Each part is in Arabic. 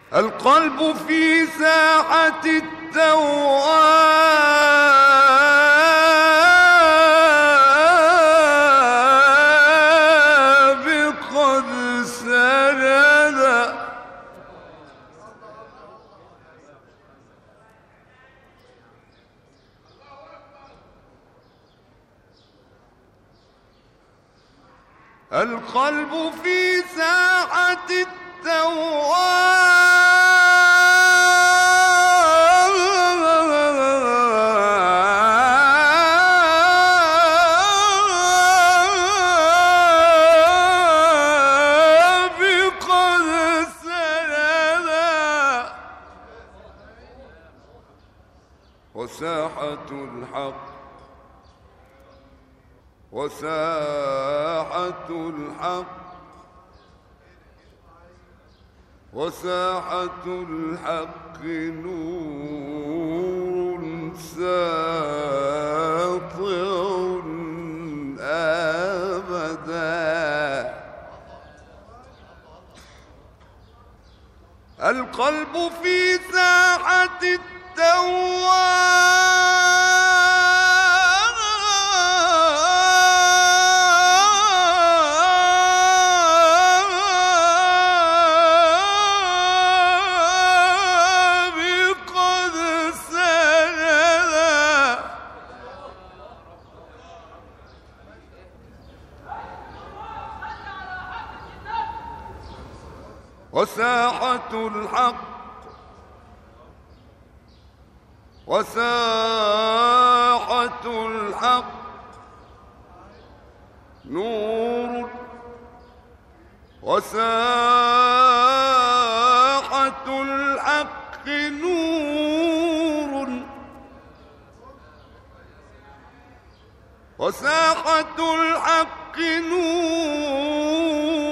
القلب في ساحة التواب قد سرد. القلب في ساحة التواب قد سرد. وساحة الحق وساحة الحق وساحة الحق نور ساطع أبدا. القلب في ساحة وساحة الحق وساحة الحق نور وساحة الحق نور وساحة الحق نور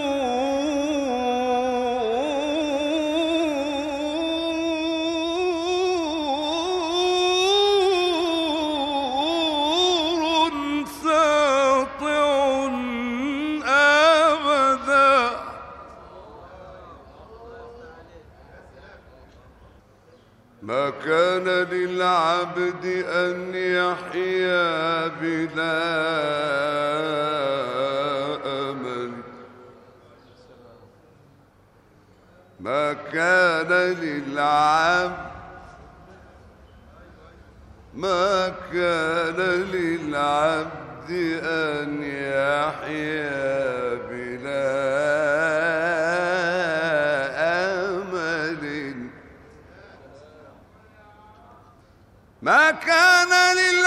ما كان للعبد أن يحيا بلا أمل. ما كان للعبد أن يحيا بلا أمل. ما كان للعبد